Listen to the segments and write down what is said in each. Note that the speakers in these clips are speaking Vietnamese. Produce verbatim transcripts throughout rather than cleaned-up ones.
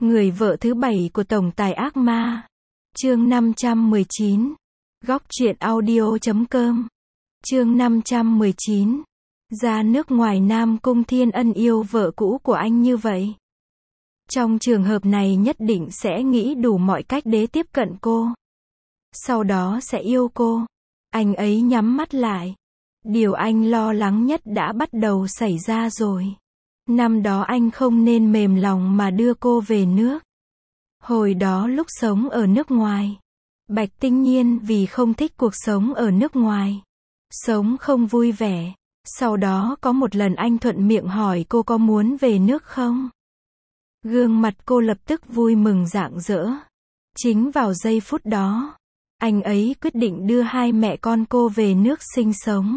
Người vợ thứ bảy của tổng tài ác ma. Chương năm trăm mười chín. Góc truyện audio chấm com. Chương năm trăm mười chín. Ra nước ngoài Nam Cung Thiên Ân yêu vợ cũ của anh như vậy. Trong trường hợp này nhất định sẽ nghĩ đủ mọi cách để tiếp cận cô. Sau đó sẽ yêu cô. Anh ấy nhắm mắt lại. Điều anh lo lắng nhất đã bắt đầu xảy ra rồi. Năm đó anh không nên mềm lòng mà đưa cô về nước. Hồi đó lúc sống ở nước ngoài, Bạch Tinh Nhiên vì không thích cuộc sống ở nước ngoài, sống không vui vẻ. Sau đó có một lần anh thuận miệng hỏi cô có muốn về nước không? Gương mặt cô lập tức vui mừng rạng rỡ. Chính vào giây phút đó, anh ấy quyết định đưa hai mẹ con cô về nước sinh sống.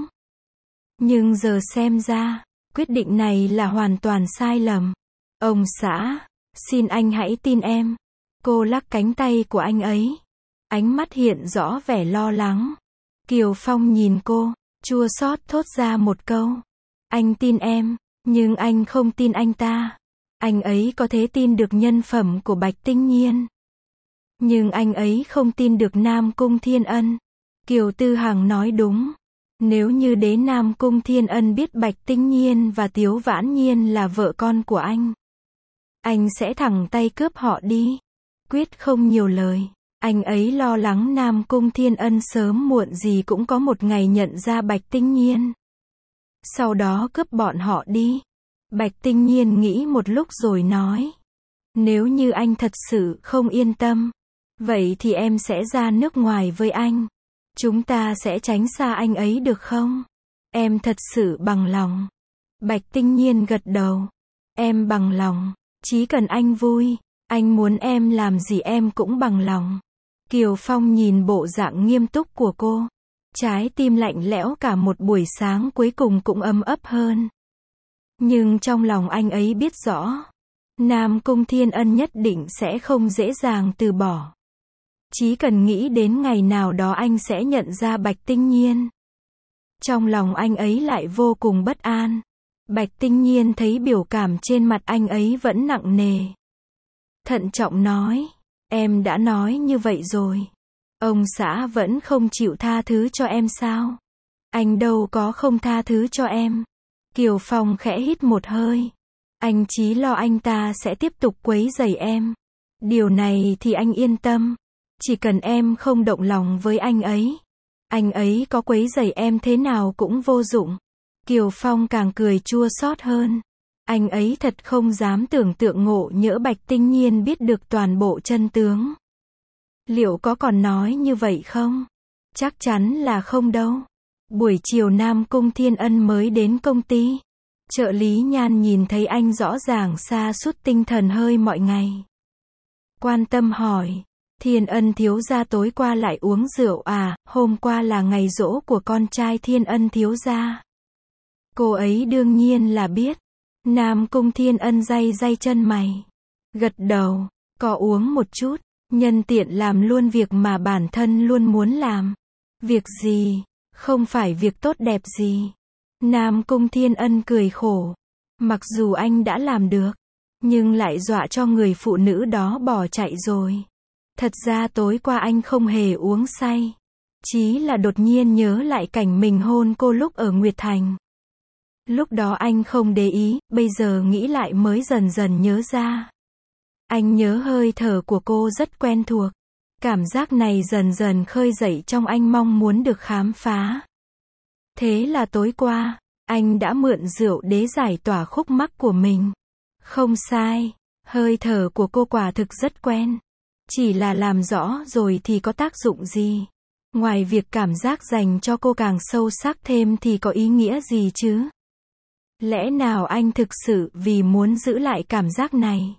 Nhưng giờ xem ra, quyết định này là hoàn toàn sai lầm. Ông xã, xin anh hãy tin em. Cô lắc cánh tay của anh ấy. Ánh mắt hiện rõ vẻ lo lắng. Kiều Phong nhìn cô, chua xót thốt ra một câu. Anh tin em, nhưng anh không tin anh ta. Anh ấy có thể tin được nhân phẩm của Bạch Tinh Nhiên, nhưng anh ấy không tin được Nam Cung Thiên Ân. Kiều Tư Hằng nói đúng. Nếu như đế Nam Cung Thiên Ân biết Bạch Tinh Nhiên và Tiếu Vãn Nhiên là vợ con của anh, anh sẽ thẳng tay cướp họ đi. Quyết không nhiều lời. Anh ấy lo lắng Nam Cung Thiên Ân sớm muộn gì cũng có một ngày nhận ra Bạch Tinh Nhiên, sau đó cướp bọn họ đi. Bạch Tinh Nhiên nghĩ một lúc rồi nói. Nếu như anh thật sự không yên tâm, vậy thì em sẽ ra nước ngoài với anh. Chúng ta sẽ tránh xa anh ấy được không? Em thật sự bằng lòng. Bạch Tinh Nhiên gật đầu. Em bằng lòng. Chỉ cần anh vui, anh muốn em làm gì em cũng bằng lòng. Kiều Phong nhìn bộ dạng nghiêm túc của cô. Trái tim lạnh lẽo cả một buổi sáng cuối cùng cũng ấm ấp hơn. Nhưng trong lòng anh ấy biết rõ, Nam Cung Thiên Ân nhất định sẽ không dễ dàng từ bỏ. Chỉ cần nghĩ đến ngày nào đó anh sẽ nhận ra Bạch Tinh Nhiên, trong lòng anh ấy lại vô cùng bất an. Bạch Tinh Nhiên thấy biểu cảm trên mặt anh ấy vẫn nặng nề. Thận trọng nói, em đã nói như vậy rồi. Ông xã vẫn không chịu tha thứ cho em sao? Anh đâu có không tha thứ cho em. Kiều Phong khẽ hít một hơi. Anh chỉ lo anh ta sẽ tiếp tục quấy rầy em. Điều này thì anh yên tâm. Chỉ cần em không động lòng với anh ấy, anh ấy có quấy rầy em thế nào cũng vô dụng. Kiều Phong càng cười chua xót hơn. Anh ấy thật không dám tưởng tượng ngộ nhỡ Bạch Tinh Nhiên biết được toàn bộ chân tướng. Liệu có còn nói như vậy không? Chắc chắn là không đâu. Buổi chiều Nam Cung Thiên Ân mới đến công ty. Trợ lý Nhan nhìn thấy anh rõ ràng sa sút tinh thần hơi mọi ngày. Quan tâm hỏi. Thiên Ân thiếu gia tối qua lại uống rượu à? Hôm qua là ngày giỗ của con trai Thiên Ân thiếu gia. Cô ấy đương nhiên là biết. Nam Cung Thiên Ân day day chân mày. Gật đầu. Có uống một chút. Nhân tiện làm luôn việc mà bản thân luôn muốn làm. Việc gì? Không phải việc tốt đẹp gì. Nam Cung Thiên Ân cười khổ. Mặc dù anh đã làm được, nhưng lại dọa cho người phụ nữ đó bỏ chạy rồi. Thật ra tối qua anh không hề uống say. Chỉ là đột nhiên nhớ lại cảnh mình hôn cô lúc ở Nguyệt Thành. Lúc đó anh không để ý, bây giờ nghĩ lại mới dần dần nhớ ra. Anh nhớ hơi thở của cô rất quen thuộc. Cảm giác này dần dần khơi dậy trong anh mong muốn được khám phá. Thế là tối qua, anh đã mượn rượu để giải tỏa khúc mắc của mình. Không sai, hơi thở của cô quả thực rất quen. Chỉ là làm rõ rồi thì có tác dụng gì? Ngoài việc cảm giác dành cho cô càng sâu sắc thêm thì có ý nghĩa gì chứ? Lẽ nào anh thực sự vì muốn giữ lại cảm giác này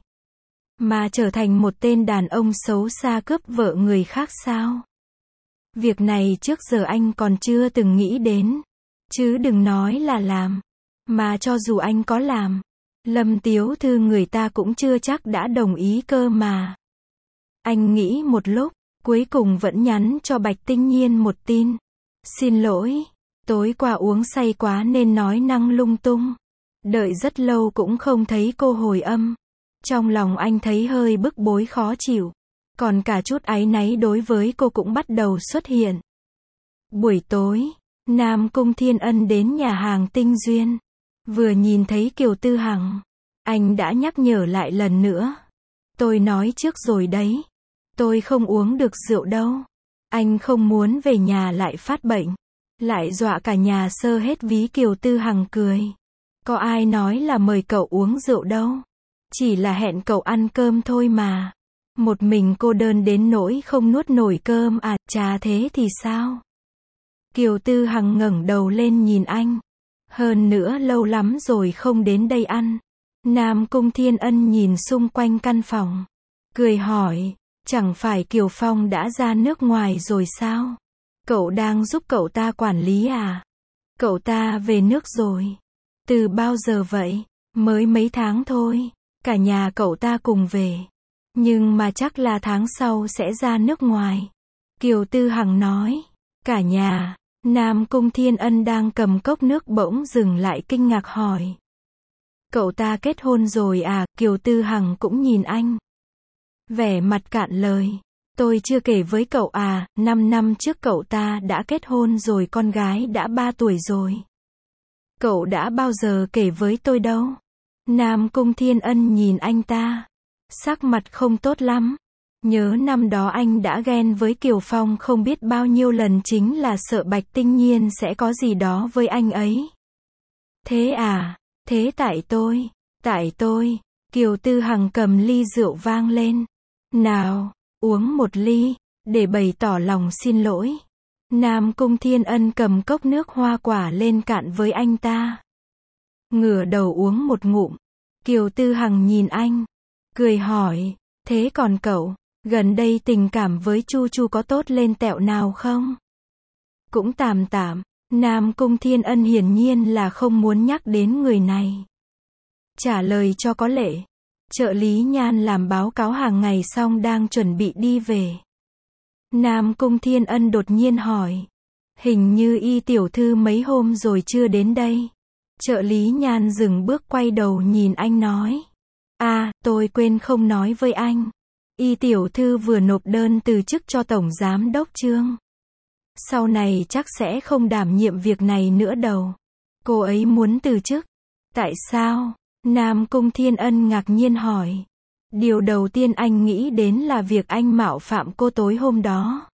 mà trở thành một tên đàn ông xấu xa cướp vợ người khác sao? Việc này trước giờ anh còn chưa từng nghĩ đến. Chứ đừng nói là làm. Mà cho dù anh có làm, Lâm Tiếu Thư người ta cũng chưa chắc đã đồng ý cơ mà. Anh nghĩ một lúc, cuối cùng vẫn nhắn cho Bạch Tinh Nhiên một tin. Xin lỗi, tối qua uống say quá nên nói năng lung tung. Đợi rất lâu cũng không thấy cô hồi âm. Trong lòng anh thấy hơi bức bối khó chịu. Còn cả chút áy náy đối với cô cũng bắt đầu xuất hiện. Buổi tối, Nam Cung Thiên Ân đến nhà hàng Tinh Duyên. Vừa nhìn thấy Kiều Tư Hằng, anh đã nhắc nhở lại lần nữa. Tôi nói trước rồi đấy. Tôi không uống được rượu đâu. Anh không muốn về nhà lại phát bệnh. Lại dọa cả nhà sơ hết ví. Kiều Tư Hằng cười. Có ai nói là mời cậu uống rượu đâu. Chỉ là hẹn cậu ăn cơm thôi mà. Một mình cô đơn đến nỗi không nuốt nổi cơm à, chả thế thì sao? Kiều Tư Hằng ngẩng đầu lên nhìn anh. Hơn nữa lâu lắm rồi không đến đây ăn. Nam Cung Thiên Ân nhìn xung quanh căn phòng. Cười hỏi, chẳng phải Kiều Phong đã ra nước ngoài rồi sao? Cậu đang giúp cậu ta quản lý à? Cậu ta về nước rồi. Từ bao giờ vậy? Mới mấy tháng thôi. Cả nhà cậu ta cùng về. Nhưng mà chắc là tháng sau sẽ ra nước ngoài. Kiều Tư Hằng nói. Cả nhà. Nam Cung Thiên Ân đang cầm cốc nước bỗng dừng lại kinh ngạc hỏi. Cậu ta kết hôn rồi à? Kiều Tư Hằng cũng nhìn anh. Vẻ mặt cạn lời. Tôi chưa kể với cậu à, năm năm trước cậu ta đã kết hôn rồi, con gái đã ba tuổi rồi. Cậu đã bao giờ kể với tôi đâu. Nam Cung Thiên Ân nhìn anh ta. Sắc mặt không tốt lắm. Nhớ năm đó anh đã ghen với Kiều Phong không biết bao nhiêu lần, chính là sợ Bạch Tinh Nhiên sẽ có gì đó với anh ấy. Thế à, thế tại tôi, tại tôi. Kiều Tư Hằng cầm ly rượu vang lên. Nào, uống một ly, để bày tỏ lòng xin lỗi. Nam Cung Thiên Ân cầm cốc nước hoa quả lên cạn với anh ta. Ngửa đầu uống một ngụm. Kiều Tư Hằng nhìn anh, cười hỏi, thế còn cậu, gần đây tình cảm với Chu Chu có tốt lên tẹo nào không? Cũng tạm tạm. Nam Cung Thiên Ân hiển nhiên là không muốn nhắc đến người này. Trả lời cho có lệ. Trợ lý Nhan làm báo cáo hàng ngày xong đang chuẩn bị đi về. Nam Cung Thiên Ân đột nhiên hỏi. Hình như Y tiểu thư mấy hôm rồi chưa đến đây. Trợ lý Nhan dừng bước quay đầu nhìn anh nói. À, tôi quên không nói với anh. Y tiểu thư vừa nộp đơn từ chức cho Tổng Giám Đốc Trương. Sau này chắc sẽ không đảm nhiệm việc này nữa đâu. Cô ấy muốn từ chức. Tại sao? Nam Cung Thiên Ân ngạc nhiên hỏi. Điều đầu tiên anh nghĩ đến là việc anh mạo phạm cô tối hôm đó.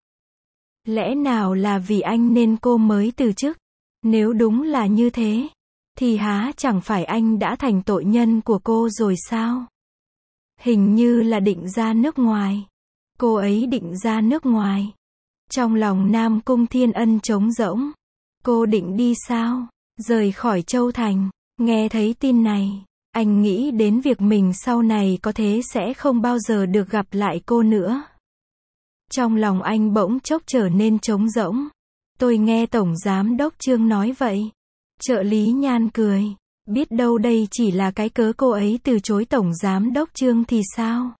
Lẽ nào là vì anh nên cô mới từ chức? Nếu đúng là như thế, thì há chẳng phải anh đã thành tội nhân của cô rồi sao? Hình như là định ra nước ngoài. Cô ấy định ra nước ngoài. Trong lòng Nam Cung Thiên Ân trống rỗng. Cô định đi sao? Rời khỏi Châu Thành. Nghe thấy tin này, anh nghĩ đến việc mình sau này có thể sẽ không bao giờ được gặp lại cô nữa. Trong lòng anh bỗng chốc trở nên trống rỗng. Tôi nghe Tổng Giám Đốc Trương nói vậy. Trợ lý Nhan cười. Biết đâu đây chỉ là cái cớ cô ấy từ chối Tổng Giám Đốc Trương thì sao?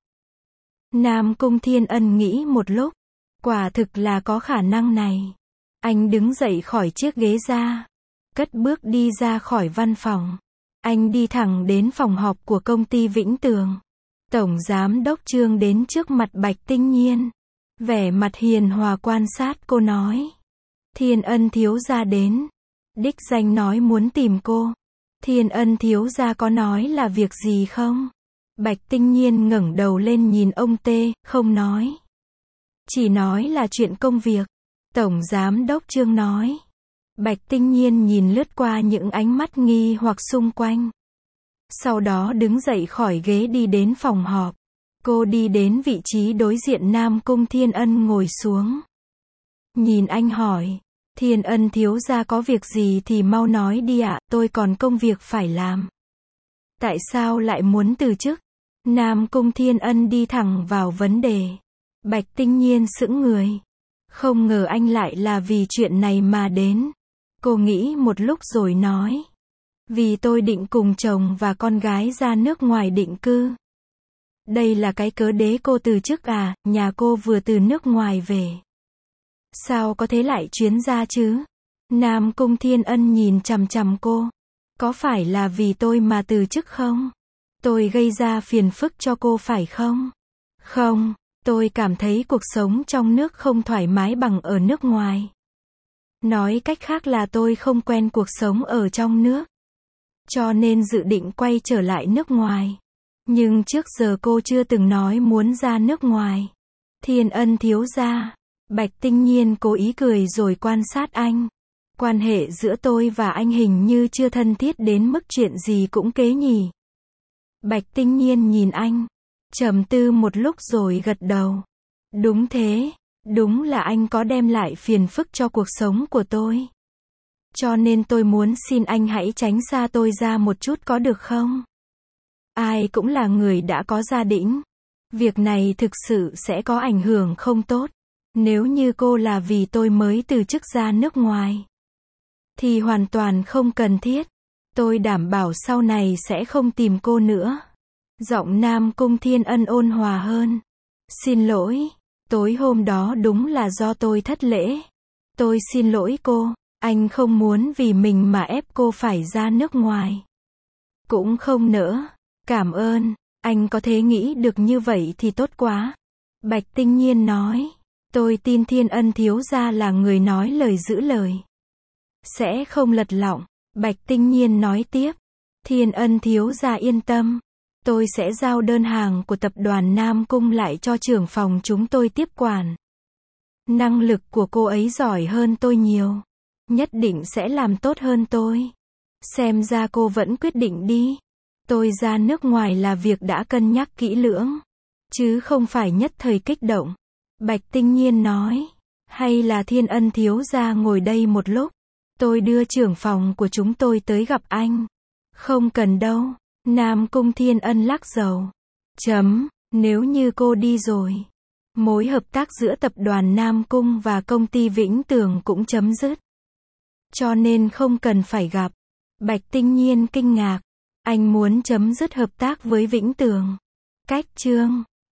Nam Cung Thiên Ân nghĩ một lúc. Quả thực là có khả năng này. Anh đứng dậy khỏi chiếc ghế ra. Cất bước đi ra khỏi văn phòng. Anh đi thẳng đến phòng họp của công ty Vĩnh Tường. Tổng Giám Đốc Trương đến trước mặt Bạch Tinh Nhiên. Vẻ mặt hiền hòa quan sát cô nói. Thiên Ân thiếu gia đến. Đích danh nói muốn tìm cô. Thiên Ân thiếu gia có nói là việc gì không? Bạch Tinh Nhiên ngẩng đầu lên nhìn ông Tê, không nói. Chỉ nói là chuyện công việc. Tổng Giám Đốc Trương nói. Bạch Tinh Nhiên nhìn lướt qua những ánh mắt nghi hoặc xung quanh. Sau đó đứng dậy khỏi ghế đi đến phòng họp. Cô đi đến vị trí đối diện Nam Cung Thiên Ân ngồi xuống. Nhìn anh hỏi. Thiên Ân thiếu gia có việc gì thì mau nói đi ạ, tôi còn công việc phải làm. Tại sao lại muốn từ chức? Nam Cung Thiên Ân đi thẳng vào vấn đề. Bạch Tinh Nhiên sững người. Không ngờ anh lại là vì chuyện này mà đến. Cô nghĩ một lúc rồi nói. Vì tôi định cùng chồng và con gái ra nước ngoài định cư. Đây là cái cớ đế cô từ chức à, nhà cô vừa từ nước ngoài về. Sao có thế lại chuyến ra chứ? Nam Cung Thiên Ân nhìn chằm chằm cô. Có phải là vì tôi mà từ chức không? Tôi gây ra phiền phức cho cô phải không? Không, tôi cảm thấy cuộc sống trong nước không thoải mái bằng ở nước ngoài. Nói cách khác là tôi không quen cuộc sống ở trong nước. Cho nên dự định quay trở lại nước ngoài. Nhưng trước giờ cô chưa từng nói muốn ra nước ngoài. Thiên Ân thiếu gia. Bạch Tinh Nhiên cố ý cười rồi quan sát anh. Quan hệ giữa tôi và anh hình như chưa thân thiết đến mức chuyện gì cũng kế nhỉ. Bạch Tinh Nhiên nhìn anh. Trầm tư một lúc rồi gật đầu. Đúng thế. Đúng là anh có đem lại phiền phức cho cuộc sống của tôi. Cho nên tôi muốn xin anh hãy tránh xa tôi ra một chút có được không? Ai cũng là người đã có gia đình. Việc này thực sự sẽ có ảnh hưởng không tốt. Nếu như cô là vì tôi mới từ chức ra nước ngoài, thì hoàn toàn không cần thiết. Tôi đảm bảo sau này sẽ không tìm cô nữa. Giọng Nam Cung Thiên Ân ôn hòa hơn. Xin lỗi, tối hôm đó đúng là do tôi thất lễ. Tôi xin lỗi cô, anh không muốn vì mình mà ép cô phải ra nước ngoài. Cũng không nỡ. Cảm ơn, anh có thể nghĩ được như vậy thì tốt quá. Bạch Tinh Nhiên nói. Tôi tin Thiên Ân thiếu gia là người nói lời giữ lời. Sẽ không lật lọng. Bạch Tinh Nhiên nói tiếp. Thiên Ân thiếu gia yên tâm. Tôi sẽ giao đơn hàng của tập đoàn Nam Cung lại cho trưởng phòng chúng tôi tiếp quản. Năng lực của cô ấy giỏi hơn tôi nhiều. Nhất định sẽ làm tốt hơn tôi. Xem ra cô vẫn quyết định đi. Tôi ra nước ngoài là việc đã cân nhắc kỹ lưỡng. Chứ không phải nhất thời kích động. Bạch Tinh Nhiên nói. Hay là Thiên Ân thiếu gia ngồi đây một lúc. Tôi đưa trưởng phòng của chúng tôi tới gặp anh. Không cần đâu. Nam Cung Thiên Ân lắc đầu. Chấm, nếu như cô đi rồi, mối hợp tác giữa tập đoàn Nam Cung và công ty Vĩnh Tường cũng chấm dứt. Cho nên không cần phải gặp. Bạch Tinh Nhiên kinh ngạc. Anh muốn chấm dứt hợp tác với Vĩnh Tường. Cách chương